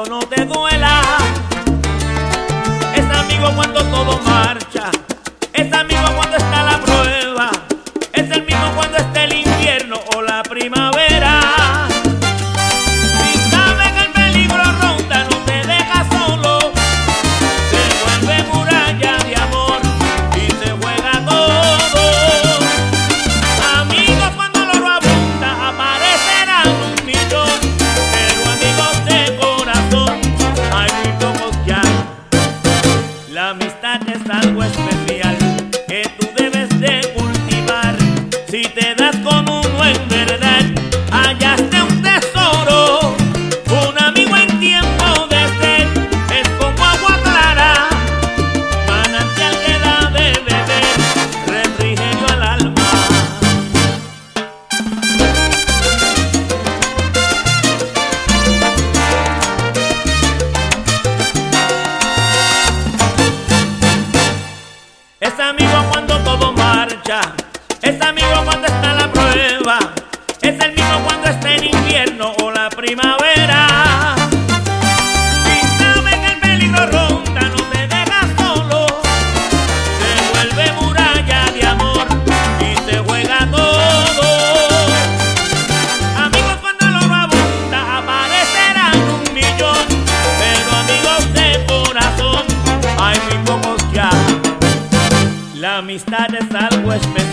no te duela. Es amigo cuando todo marcha, es amigo cuando está la prueba, es el mismo cuando está el invierno o la primavera. Si sabe que el peligro ronda, no te deja solo, se vuelve muralla de amor y se juega todo. Amigos cuando el oro abunda, aparecerán un millón, pero amigos de corazón hay muy pocos ya. La amistad es algo especial que tú debes de cultivar. Si te das con uno en verdad, hallaste un tesoro. Un amigo en tiempo de sed es como agua clara, manantial que da de beber, refrigerio al alma. Es amigo cuando todo marcha, es amigo cuando está la prueba, es el mismo cuando está en invierno o la primavera. Si sabe que el peligro ronda, no te deja solo, se vuelve muralla de amor y se juega todo. Amigos cuando el oro abunda, aparecerán un millón, pero amigos de corazón hay muy pocos ya. La amistad es algo especial